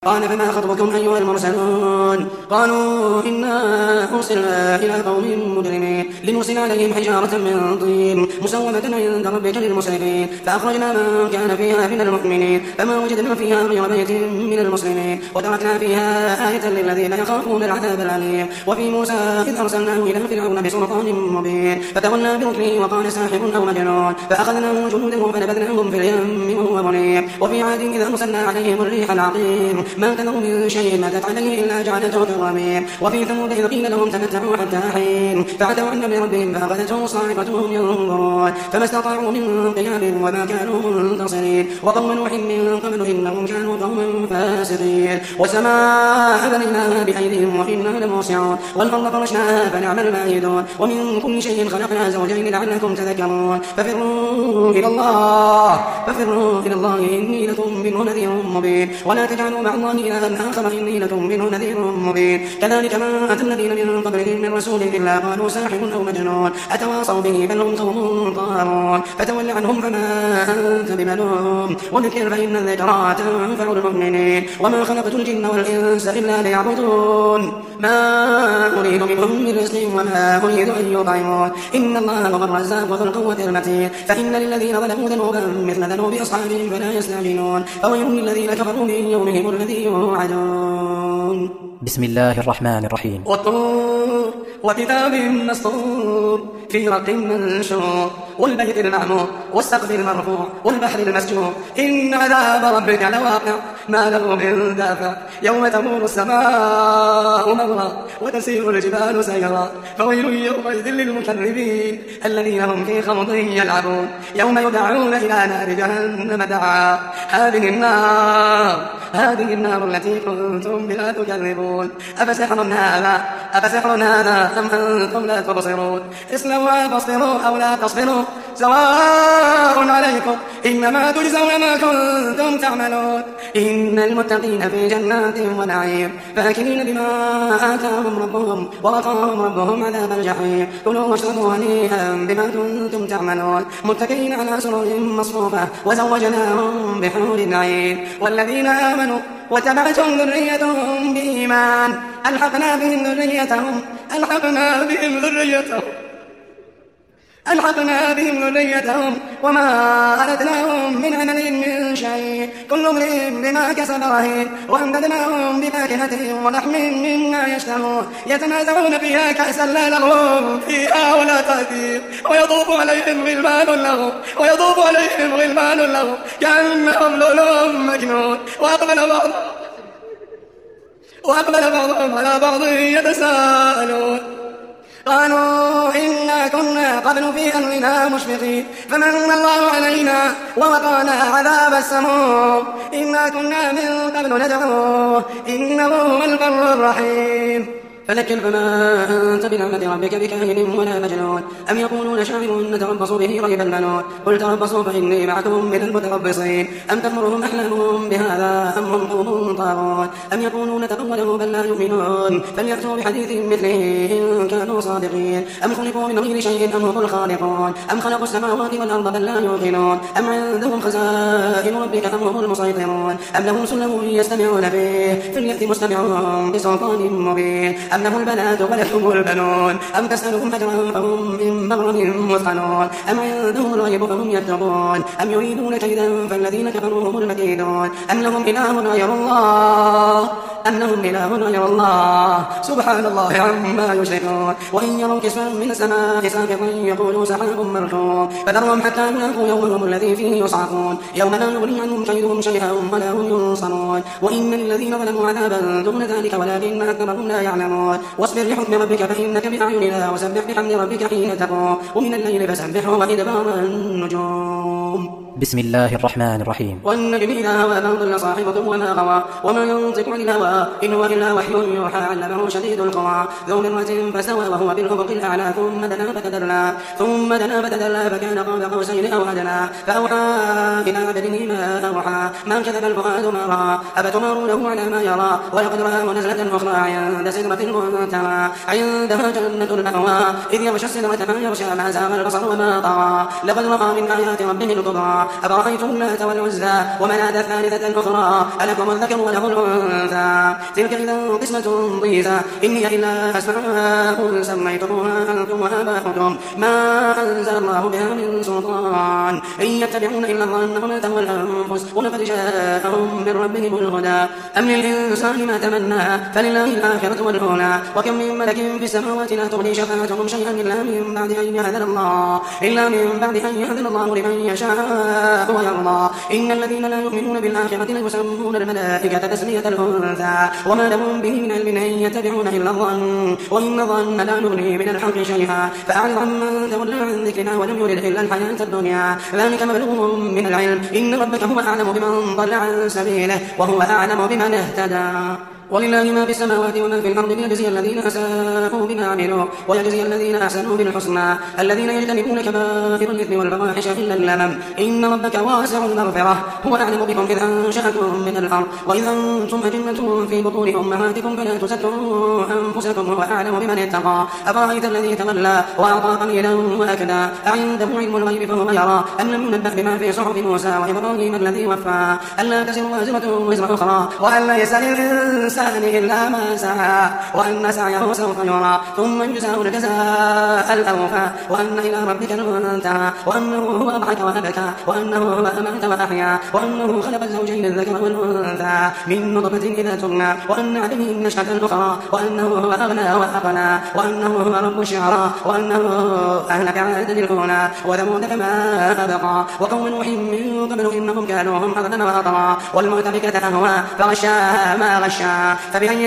قال فما خطبكم أيها المرسلون قالوا إنا أرسلنا إلى قوم مجرمين لنرسل عليهم حجارة من طين مسومة عند ربك للمسرفين فأخرجنا من كان فيها من المؤمنين فما وجدنا فيها غير بيت من المسلمين وتركنا فيها آية للذين يخافون العذاب الأليم. وفي موسى إذ أرسلناه إلى فرعون بسلطان مبين فتولى بركنه وقال ساحر أو مجنون فأخذناه جنوده فنبذناهم في اليم وهو مليم. وفي عاد إذا أرسلنا عليهم الريح العقيم ما تذر من شيء ما أتت عليه إلا جعلته كالرميم. وفي ثمود إذ قيل لهم تمتعوا حتى حين فعتوا عن أمر ربهم فأخذتهم الصاعقة وهم ينظرون فما استطاعوا من قيام وما كانوا منتصرين. وقوم نوح من قبل إنهم كانوا قوما فاسقين. والسماء بنيناها بأيديهم وإنا لموسعون والأرض فرشناها فنعم الماهدون. ومن كل شيء خلقنا زوجين لعلكم تذكرون. ففروا إلى الله إني لكم منه نذير مبين. ولا تجعلوا مع الله إلها آخر إني لكم منه نذير مبين. كذلك ما أتى الذين من قبلهم من رسول إلا قالوا ساحر أو مجنون أتواصوا به بل هم قوم طاغون. فتول عنهم فما أنت بملوم وذكر فإن الذكرى تنفع المؤمنين. وما خلقت الجن والإنس إلا ليعبدون ما أريد منهم من رزق وما أريد أن يطعمون إن الله هو الرزاق ذو القوة المتين. فإن للذين ظلموا ذنوبا مثل ذنوب أصحابهم فلا يستعجلون فويل للذين كفروا من يومهم الذي يوعدون. بسم الله الرحمن الرحيم. والطور وكتاب مسطور في رق منشور والبيت المعمور والسقف المرفوع والبحر المسجور إن عذاب ربك لواقع ما له من دافع يوم تمور السماء مورا وتسير الجبال سيرا فويل يومئذ للمكذبين الذين هم في خوض يلعبون يوم يدعون إلى نار جهنم دعا هذه النار التي كنتم بها تكذبون أفسحر هذا أم أنتم لا تبصرون اصلوها فاصبروا أو لا تصبروا سواء عليكم إنما تجزون ما كنتم تعملون إن المتقين في جنات ونعيم فاكهين بما آتاهم ربهم ووقاهم ربهم عذاب الجحيم كلوا واشربوا هنيئا بما كنتم تعملون متكئين على سرر مصفوفة وزوجناهم بحور عين. والذين آمنوا وتبعتهم ذريتهم بإيمان ألحقنا بهم ذريتهم وما أردناهم من عمل من شيء كل امرئ بما كسب رهين. وأمددناهم بفاكهة ولحم مما يشتهون يتنازعون فيها كأسا لا لغو فيها ولا تأثير ويطوف عليهم غلمان له كأنهم لؤلؤ مكنون وأقبل بعضهم على بعض يتساءلون قالوا إنا كنا قبل في أهلنا مشفقين فمن الله علينا ووقانا عذاب السموم إنا كنا من قبل ندعوه إنه هو البر الرحيم. فذكر فما أنت بنعمة ربك بكاهن ولا مجنون أم يقولون شاعر نتربص به ريب المنون قل تربصوا فإني معكم من المتربصين أم تأمرهم أحلامهم بهذا أم هم قوم طاغون أم يقولون تقوله بل لا يؤمنون فليأتوا بحديث مثله إن كانوا صادقين أم خلقوا من غير شيء أم هم الخالقون أم خلقوا السماوات والأرض بل لا يوقنون أم عندهم خزائن ربك أم هم المسيطرون أم لهم سلم يستمعون فيه فليأت مستمعهم بسلطان مبين أم له البنات ولكم البنون أم تسألهم أجرا فهم من مغرم مثقلون أم عندهم الغيب فهم يكتبون أم يريدون كيدا فالذين كفروا هم المكيدون أم لهم إله غير الله سبحان الله عما يشركون. وإن يروا كسفا من السماء ساقطا يقولوا سحاب مركوم فذرهم حتى يلاقوا يومهم الذي فيه يصعقون يوم لا يغني عنهم كيدهم شيئا ولا هم ينصرون. وإن للذين ظلموا عذابا دون ذلك ولكن أكثرهم لا يعلمون. واصبر لحكم ربك فإنك بأعيننا وسبح بحمد ربك حين تقوم ومن الليل فسبحه وإدبار النجوم. بسم الله الرحمن الرحيم. والنجم إذا هوى ما ضل صاحبكم وما غوى وما ينطق عن الهوى إن هو إلا وحي يوحى علمه شديد القوى ذو مرة فاستوى وهو بالأفق الأعلى ثم دنا فتدلى فكان قاب قوسين أو أدنى فأوحى إلى عبده ما أوحى ما كذب الفؤاد ما رأى أفتمارونه على ما يرى ولقد رآه نزلة أخرى عند سدرة المنتهى عندها جنة المأوى إذ يغشى السدرة ما يغشى ما زاغ البصر وما طغى لقد رأى من آيات ربه الكبرى أفرأيتم اللات والعزى ومناة الثالثة الأخرى ألكم الذكر وله الأنثى تلك إذا قسمة ضيزى إني إلا أسماء سميتموها أنتم وآباؤكم ما أنزل الله بها من سلطان إن يتبعون إلا الظن وما تهوى الأنفس ولقد جاءهم من ربهم الهدى أم للإنسان ما تمنى فلله الآخرة والأولى وكم من ملك في السماوات لا تغني شفاعتهم شيئا إلا من بعد أن يأذن الله لمن يشاء ويرضى إن الذين لا يؤمنون بالآخرة ليسمون الملائكة تسمية الأنثى وما لهم به من علم إن يتبعون إلا الظن وإن الظن لا يغني من الحق شيئا فأعرض عمن تولى عن ذكرنا ولم يرد إلا الحياة الدنيا ذلك مبلغهم من العلم إن ربك هو أعلم بمن ضل عن سبيله وهو أعلم بمن اهتدى ولله ما في السماوات وما في الأرض ليجزي الذين أساءوا بما عملوا ويجزي الذين أحسنوا بالحسنى الذين يجتنبون كبائر الإثم والفواحش إلا اللمم إن ربك واسع المغفرة هو أعلم بكم إذ أنشأكم من الأرض وإذا أنتم أجنة في بطون أمهاتكم فلا تزكوا أنفسكم هو أعلم بمن اتقى أفرأيت الذي تولى وأعطى قليلا وأكدى أعنده علم الغيب فهو يرى أم لم ينبأ بما في صحف موسى وإبراهيم الذي وفى ألا تزر وازرة وزر أخرى وأن ليس للإنسان إلا ما سعى وأن سعيه سوف يرى ثم يجزاه الجزاء الأوفى وأن إلى ربك المنتهى وأنه هو أضحك وأبكى وأنه هو أمات وأحيا وأنه خلق الزوجين الذكر والأنثى من نطفة إذا تمنى وأن عليه النشأة الأخرى وأنه هو أغنى وأقنى وأنه هو رب الشعرى وأنه أهلك عادا الأولى وثمود فما أبقى وقوم نوح من قبل إنهم كانوا هم أظلم وأطغى والمؤتفكة أهوى فغشاها ما غشى فبأي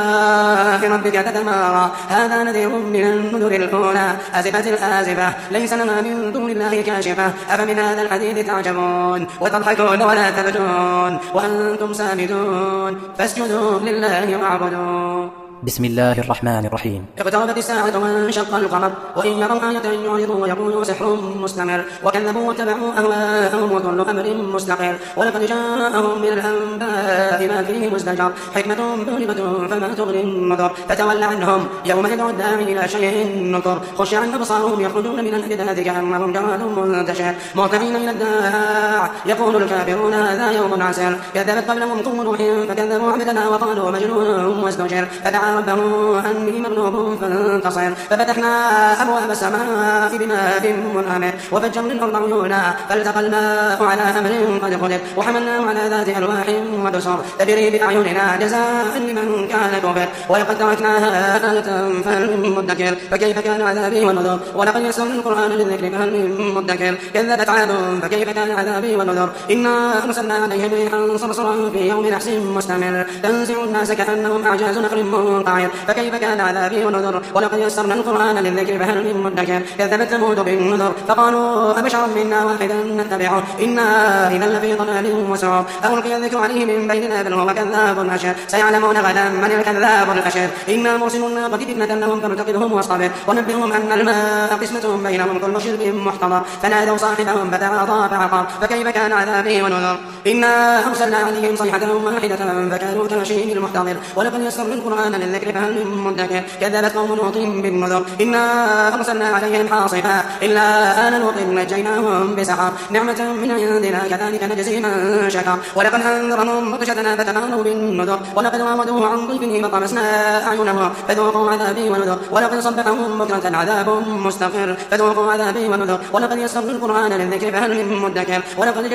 آلاء ربك تتمارى هذا نذير من النذر الأولى أزفت الآزفة ليس لها من دون الله كاشفة أفمن هذا الحديث تعجبون وتضحكون ولا تبكون وأنتم سامدون فاسجدوا لله واعبدوا بسم الله الرحمن الرحيم اقتربت الساعة وانشق القمر وإن يروا آية يعرضوا ويقولوا سحر مستمر وكذبوا واتبعوا أهواءهم وكل أمر مستقر ولقد جاءهم من الأنباء ما فيه مزدجر حكمة بالغة فما تغني النذر فتول عنهم يوم يدعو الداعي إلى شيء نكر خش عن أبصارهم يخرجون من الأجداث كأنهم جراد منتشر مهطعين إلى الداع يقول الكافرون هذا يوم عسر كذبت قبلهم قوم نوح فكذبوا عبدنا وقالوا مجنون وازدجر فدعا ربه أني مغلوب فانتصر ففتحنا أبواب السماء بماء منهمر وفجرنا الأرض عيونا فالتقى الماء على أمر قد قدر وحملناه على ذات ألواح ودسر تجري بأعيننا جزاء لمن كان كفر ولقد تركناها آية فهل من مدكر فكيف كان عذابي ونذر ولقد يسرنا القرآن للذكر فهل من مدكر كذبت عاد فكيف كان عذابي ونذر إنا أرسلنا عليهم ريحا صرصرا في يوم نحس مستمر تنزع الناس كأنهم أعجاز نخل منقعر فكيف كان عذابي ونذر ولقد يسرنا القرآن للذكر فهل من مدكر كذبت ثمود بالنذر فقالوا أبشرا منا واحدا نتبعه إنا إذا لفي ضلال وسعر ألقي الذكر عليه من بيننا بل هو كذاب أشر سيعلمون غدا من الكذاب الأشر إنا مرسل الناقة فتنة لهم فارتقبهم واصطبر ونبئهم أن الماء قسمة بينهم كل شرب محتضر فنادوا صاحبهم فتعاطى فعقر فكيف كان عذابي ونذر إنا أرسلنا عليهم صيحة واحدة فكانوا كغشيم المحتضر ولقد يسرنا القرآن للذكر فهل من مدكر كذبت قوم لوط بالنذر إنا أرسلنا عليهم حاصفا إلا آل لوط نجيناهم بسحر نعمة من عندنا كذلك نجزي من شكر ولقد أنذرهم بطشتنا فتماروا بالنذر ولقد راودوه عن ضيفه فطمسنا أعينهم فذوقوا عذابي ونذر ولقد صبحهم بكرة عذاب مستقر فذوقوا عذابي ونذر ولقد يسرنا القرآن للذكر فهل من مدكر ولقد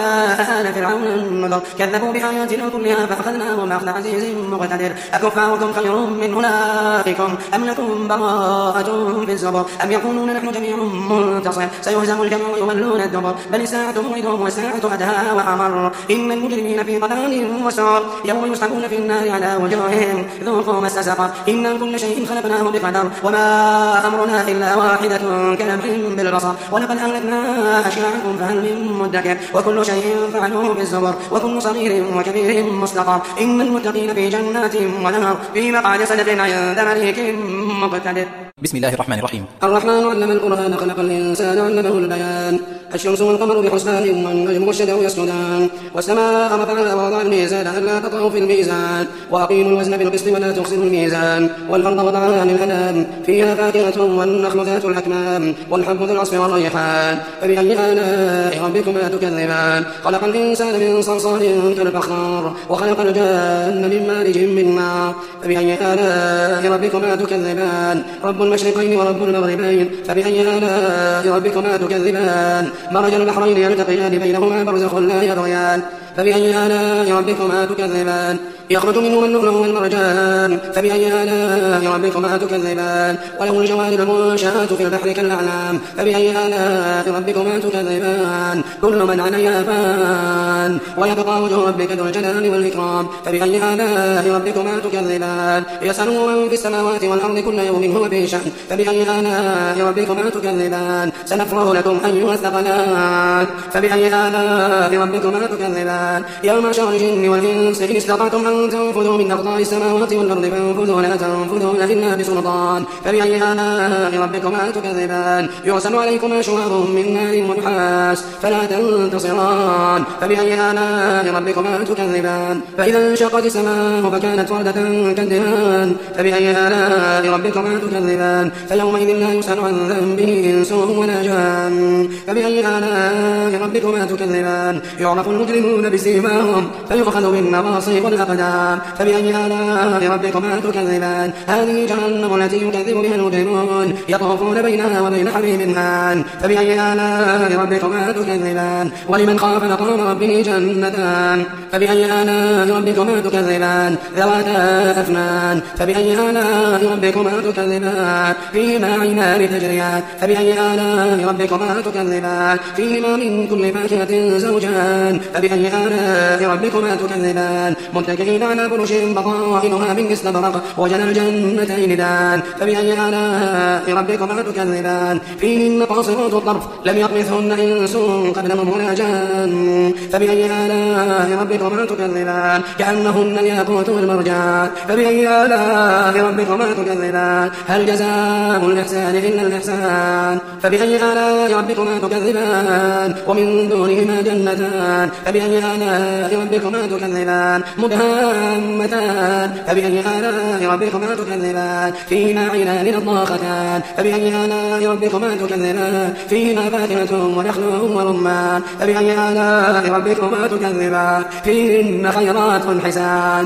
جاء آل فرعون النذر كذبوا بآياتنا كلها فأخذناهم أخذ عزيز مقتدر أكفاركم خير من أولئكم أم لكم براءة في الزبر أم يقولون نحن جميع منتصر سيهزم الجمع ويولون الدبر بل الساعة موعدهم والساعة أدهى وأمر إن المجرمين في ضلال وسعر يوم يسحبون في النار على وجوههم ذوقوا مس سقر إن كل شيء خلقناه بقدر وما أمرنا إلا واحدة كلمح بالبصر ولقد أهلكنا أشياعكم فهل من مدكر وكل شيء فعلوه في الزبر وكل صغير وكبير مستقر إن المتقين في جنات ونهر في مقعد صدق عند مليك مقتدر بسم الله الرحمن الرحيم. الرحمن علم القرآن خلق الإنسان علمه البيان. الشمس والقمر بحسبان والنجم والشجر يسجدان والسماء رفعها ووضع الميزان ألا تطغوا في الميزان وأقيموا الوزن بالقسط ولا تخسروا الميزان والأرض وضعها للأنام فيها فاكهة والنخل ذات الأكمام والحب ذو العصف والريحان فبأي آلاء ربكما تكذبان. خلق الإنسان من صلصال كالفخار وخلق الجان من مارج من نار فبأي آلاء ربكما تكذبان. رب المشرقين ورب المغربين فبأي آلاء ربكما تكذبان. مرج البحرين يلتقيان بينهما برزخ لا يبغيان فبأي آلاء ربكما تكذبان. يخرج منهما اللؤلؤ والمرجان فبأي آلاء ربكما تكذبان. وله الجوار المنشآت في البحر كالأعلام فبأي آلاء ربكما تكذبان. كل من عليها فان ويبقى وجه ربك ذو الجلال والإكرام فبأي آلاء ربكما تكذبان. يسأله من في السماوات والأرض كل يوم هو في شأن فبأي آلاء ربكما تكذبان. سنفرغ لكم أيها الثقلان فبأي آلاء ربكما تكذبان. يا معشر الجن والإنس إن استطعتم أن تنفذوا من أقطار السماوات والأرض فانفذوا لا تنفذون إلا بسلطان فبأي آلاء ربكما تكذبان. يرسل عليكما شواظ من نار ونحاس فلا تنتصران فبأي آلاء ربكما تكذبان. فإذا انشقت السماء فكانت وردة كالدهان فبأي آلاء ربكما تكذبان. فيومئذ لا يسأل عن ذنبه إنس ولا جان فبأي آلاء ربكما تكذبان. يعرف المجرمون بسيماهم فيؤخذ بالنواصي والأقدام فبأي آلاء ربكما تكذبان. هذه جهنم التي يكذب بها المجرمون يطوفون بينها وبين حميم آن فبأي آلاء ربكما تكذبان. ولمن خاف مقام ربه جنتان فبأي آلاء ربكما تكذبان. ذواتا أفنان فبأي آلاء ربكما تكذبان. فيهما عينان تجريان فبأي آلاء ربكما تكذبان. فيهما من كل فاكهة زوجان فبأي آلاء ربكما تكذبان. متكئين على فرش بطائنها من استبرق وجنى الجنتين دان فبأي آلاء ربكما تكذبان. فيهن قاصرات الطرف لم يطمثهن إنس قبلهم ولا جان فبأي آلاء ربكما تكذبان. كأنهن الياقوت والمرجان فبأي آلاء ربكما تكذبان. هل جزاء الإحسان إلا الإحسان فبأي آلاء ربكما تكذبان. ومن دونهما جنتان فبأي آلاء ربكما تكذبان. مدهامتان فبأي آلاء ربكما تكذبان. فيهما عينان نضاختان فبأي آلاء ربكما تكذبان. فيهما فاكهة ونخل ورمان فبأي آلاء ربكما تكذبان. فيهن خيرات حسان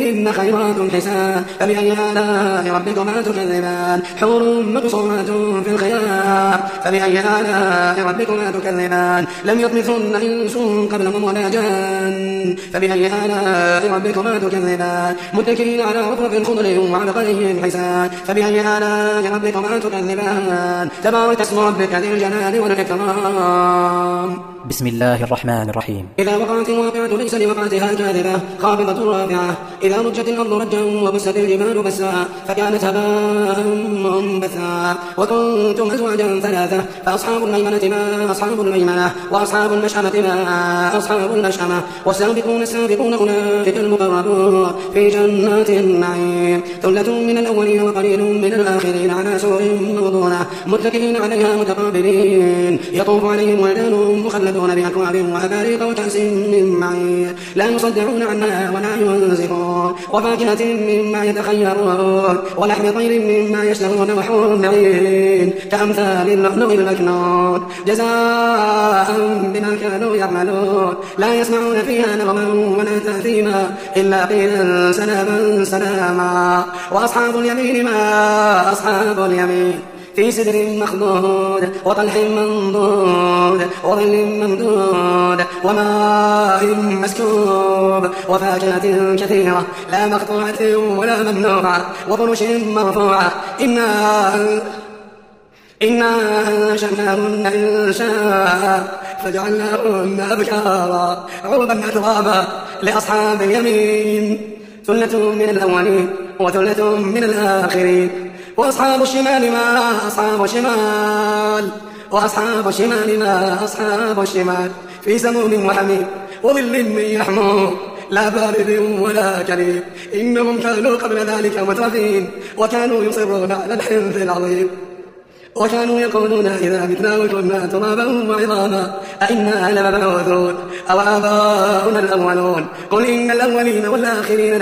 فبأي آلاء ربكما تكذبان. حور مقصورات في الخيام فبأي آلاء ربكما تكذبان. لم يطمثن إنس قبلهم ولا جان فبأي آلاء ربكما تكذبان. متكئين على رفرف خضر وعبقري حسان فبأي آلاء ربكما تكذبان. تبارك اسم ربك ذي الجلال والإكرام. بسم الله الرحمن الرحيم. إذا وقعت الواقعة ليس لوقعتها كاذبة خافضة رافعة. إذا رجت الأرض رجا وبست الجبال بسا فكانت هباء منبثا. وكنتم أزواجا ثلاثة فأصحاب الميمنة ما أصحاب الميمنة وأصحاب المشأمة ما أصحاب المشأمة والسابقون السابقون أولئك المقربون في جنات النعيم. ثلة من الأولين وقليل من الآخرين على سرر موضونة متكئين عليها متقابلين. يطوف عليهم ولدان مخلدون بأكواب وأباريق وكأس من معين لا يصدعون عنها ولا ينزفون. وفاكهة مما يتخيرون ولحم طير مما يشتهون وحور معين كأمثال اللؤلؤ المكنون جزاء بما كانوا يعملون. لا يسمعون فيها لغوا ولا تأثيما إلا قيلا سلاما سلاما. وأصحاب اليمين ما أصحاب اليمين في سدر مخضود وطلح منضود وظل ممدود وماء مسكوب وفاكهة كثيرة لا مقطوعة ولا ممنوعة وفرش مرفوعة. إنا أنشأناهن إنشاء فجعلناهن أبكارا عربا أترابا لأصحاب اليمين. ثلة من الأولين وثلة من الآخرين. وأصحاب الشمال ما أصحاب الشمال وأصحاب الشمال ما أصحاب الشمال في سموم وحميم وظل من يحموم لا بارد ولا كريم إنهم كانوا قبل ذلك مترفين وكانوا يصرون على الحنث العظيم وكانوا يقولون إذا متنا وكنا ترابا وعظاما أئنا لمبعوثون أو آباؤنا الأولون قل إن الأولين والآخرين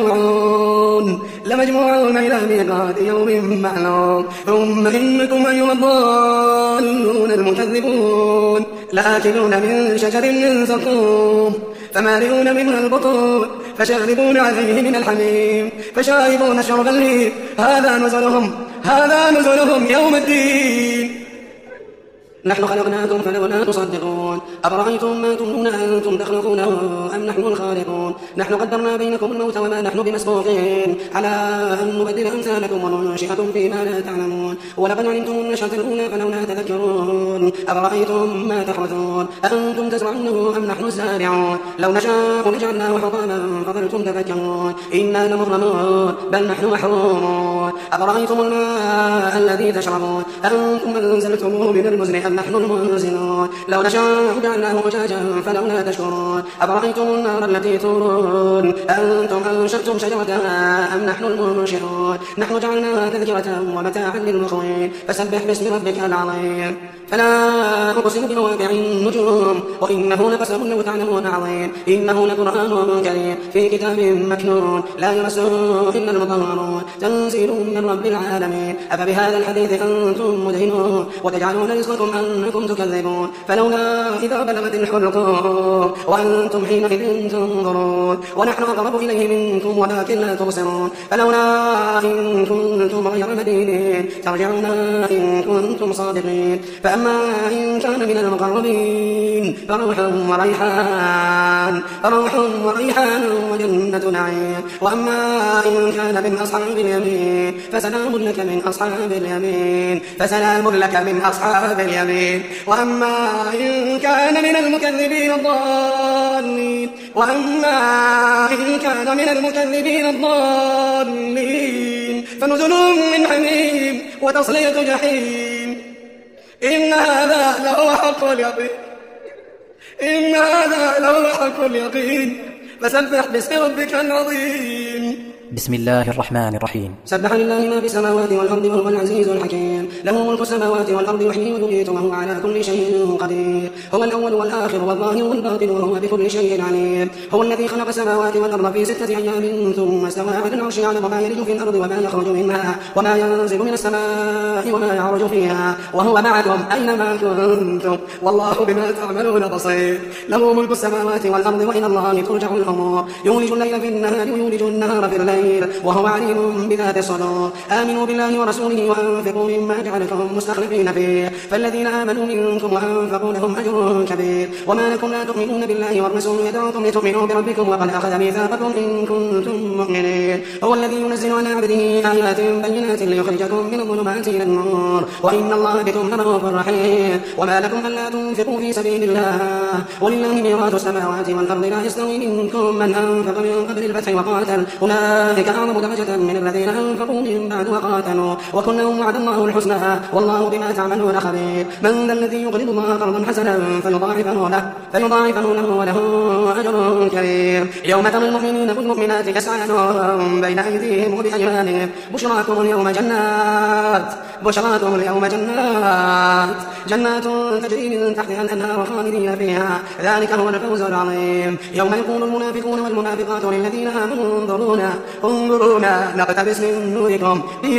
لمجموعون إلى ميقات يوم معلوم ثم إنكم أيها الضالون المكذبون لآكلون من شجر من زقوم فمالئون منها البطون فشاربون عليه من الحميم فشاربون شرب الهيم هذا نزلهم يوم الدين نحن خلقناكم فلولا تصدقون أفرأيتم ما تمنون أنتم تخلقونه أم نحن الخالقون نحن قدرنا بينكم الموت وما نحن بمسبوقين على أن نبدل أمثالكم وننشئكم فيما لا تعلمون ولقد علمتم النشأة الأولى فلولا تذكرون أفرأيتم ما تحرثون أأنتم تزرعونه أم نحن الزارعون لو نشاء لجعلناه حطاما فظلتم تفكرون إنا لمغرمون بل نحن محرومون أفرأيتم الماء الذي تشربون أأنتم أنزلتموه من المزن أم نحن المنزلون لو نشاء جعلناه أجاجا فلولا تشكرون أفرأيتم النار التي تورون أنتم أنشأتم شجرتها أم نحن المنشئون نحن جعلناها تذكرة ومتاعا للمقوين فسبح باسم ربك العظيم فلا أقسم بمواقع النجوم وإنه لقسم لو تعلمون عظيم إنه لقرآن كريم في كتاب مكنون لا يمسه إلا المطهرون تنزيل من رب العالمين أفبهذا الحديث أنتم مدهنون وتجعلون رزقكم أنكم تكذبون فلولا إذا بلغت الحلقوم وأنتم حينئذ تنظرون ونحن أقرب إليه منكم ولكن لا تبصرون فلولا إن كنتم غير مدينين ترجعونها إن كنتم صادقين فأما إن كان من المقربين فروح وريحان وجنة نعيم وأما إن كان من أصحاب اليمين فسلام لك من أصحاب اليمين وأما إن كان من المكذبين الضالين فنزل من حميم وتصلية جحيم إن هذا لهو حق اليقين فسبح باسم ربك العظيم بسم الله الرحمن الرحيم سبح لله ما في السماوات والأرض وهو العزيز الحكيم له ملك السماوات والأرض يحيي ويميت وهو على كل شيء قدير هو الأول والآخر والظاهر والباطن وهو بكل شيء عليم هو الذي خلق السماوات والأرض في 6 أيام ثم استوى على العرش يعلم ما يلج في الأرض وما يخرج منها وما ينزل من السماء وما يعرج فيها وهو معكم أينما كنتم والله بما تعملون بصير له ملك السماوات والأرض وإلى الله ترجع الأمور يولج الليل في النهار ويولج النهار في الليل وهو عليم بذات الصدور آمنوا بالله ورسوله وأنفقوا مما جعلكم مستخلفين فيه فالذين آمنوا منكم وأنفقوا لهم أجر كبير وما لكم لا تؤمنون بالله والرسول يدعوكم لتؤمنوا بربكم وقد أخذ ميثاقكم إن كنتم مؤمنين هو الذي ينزل على عبده آيات بينات ليخرجكم من الظلمات إلى النور وإن الله بكم لرؤوف رحيم وما لكم ألا تنفقوا في سبيل الله ولله ميراث السماوات والأرض لا يستوي منكم من أنفق من قبل الفتح وقاتل أولئك أعظم درجة من الذين أنفقوا من بعد وقاتلوا وكلهم وعد الله الحسنى والله بما تعملون خبير من ذا الذي يقرض الله قرضا حسنا فيضاعفه له وله أجر كريم يوم ترى المؤمنين والمؤمنات يسعى نورهم بين أيديهم وبأيمانهم بشراكم اليوم جنات تجري من تحتها الأنهار خالدين فيها ذلك هو الفوز العظيم يوم يقول المنافقون والمنافقات للذين آمنوا انظرونا نقتبس من نوركم قيل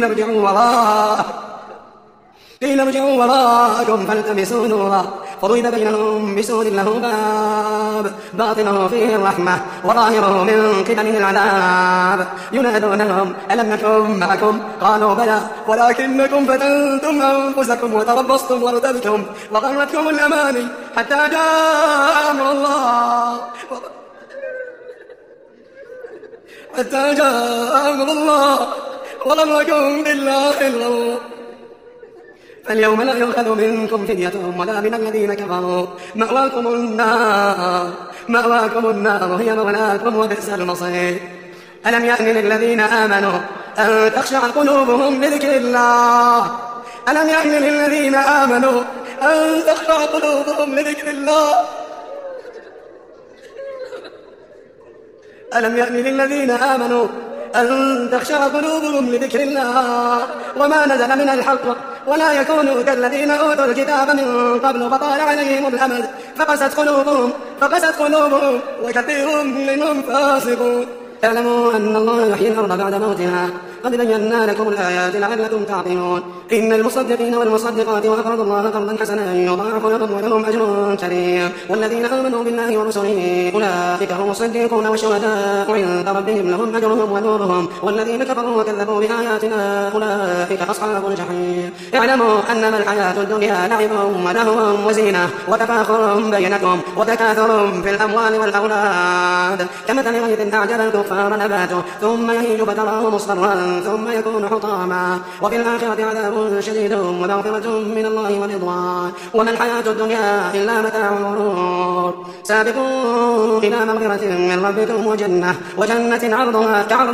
ارجعوا وراءكم فالتمسوا نورا فضرب بينهم بسور له باب باطنه فيه الرحمة وظاهره من قبله العذاب ينادونهم ألم نكن معكم قالوا بلى ولكنكم فتنتم أنفسكم وتربصتم وارتبتم وغرتكم الأماني حتى جاء أمر الله وغركم بالله الغرور فاليوم لا يؤخذ منكم فدية ولا من الذين كفروا مأواكم النار هي مولاكم وبئس المصير ألم يأن للذين آمنوا أن تخشع قلوبهم لذكر الله ألم يأن للذين آمنوا أن تخشع قلوبهم لذكر الله وما نزل من الحق ولا يكونوا كالذين أوتوا الكتاب من قبل فطال عليهم الأمد فقست قلوبهم وكثير منهم فاسقون. اعلموا أن الله يحيي الأرض بعد موتها قد بينا لكم الآيات لعلكم تعقلون. إن المصدقين والمصدقات وأقرضوا الله قرضا حسنا يضاعف لهم ولهم أجر كريم. والذين آمنوا بالله ورسله أولئك هم الصديقون والشهداء عند ربهم لهم أجرهم ونورهم. والذين كفروا وكذبوا بآياتنا أولئك أصحاب الجحيم. اعلموا أنما الحياة الدنيا لعب ولهو وزينة وتفاخر بينكم وتكاثر في الأموال والأولاد كمثل غيث أعجب الكفار نباته ثم يهيج فتراه مصفرا ثم يكون حطاما وفي الآخرة عذاب شديد ومغفرة من الله ورضوان وما الحياة الدنيا إلا متاع الغرور. سابقوا إلى مغفرة من ربكم وجنة عرضها كعرض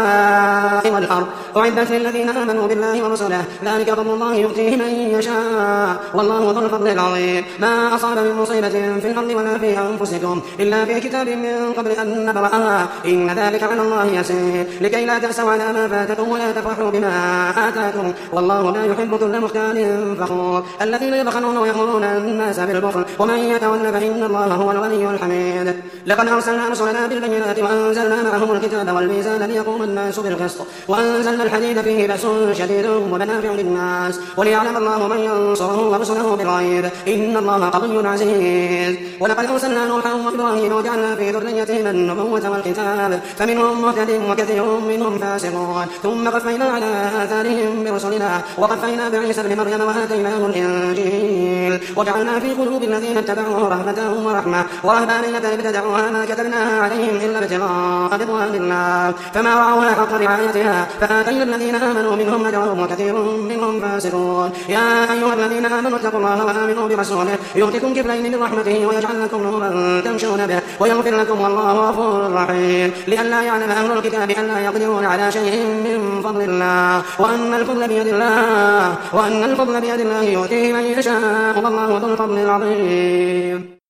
السماء والأرض أعدت للذين آمنوا بالله ورسله ذلك فضل الله يؤتيه من يشاء والله ذو الفضل العظيم. ما أصاب من مصيبة في الأرض ولا في أنفسكم إلا في كتاب من قبل أن نبرأها إن ذلك على الله يسير لكي لا تأسوا على ما فاتكم ولا تفرحوا بما آتاكم والله لا يحب كل مختال فخور. الذين يبخلون ويأمرون الناس بالبخل ومن يتول فإن الله هو الغني الحميد. لقد أرسلنا رسلنا بالبينات وأنزلنا معهم الكتاب والميزان ليقوم الناس بالقسط وأنزلنا الحديد فيه بأس شديد ومنافع للناس وليعلم الله من ينصره ورسله بالغيب إن الله قوي عزيز. ولقد أرسلنا نوحا وإبراهيم وجعلنا في ذريتهما النبوة والكتاب فمنهم مهتد وكثير منهم فاسقون ثم قفينا على آثارهم برسلنا وقفينا بعيسى بن مريم وآتيناه الإنجيل وجعلنا في قلوب الذين اتبعوه رحمة ورهبانية ابتدعوها ما كتبناها عليهم إلا ابتغاء رضوان الله فما رعوها حق رعايتها فآتينا الذين آمنوا منهم أجرهم وكثير منهم فاسقون. يا أيها الذين آمنوا اتقوا الله وآمنوا برسوله يؤتكم كفلين من رحمته ويجعل لكم نورا تمشون به ويغفر لكم والله غفور رحيم. لئلا يعلم أهل الكتاب أن لا يقدرون على شيء من فضل الله وأن الفضل بيد الله يؤتيه من يشاء والله ذو الفضل العظيم.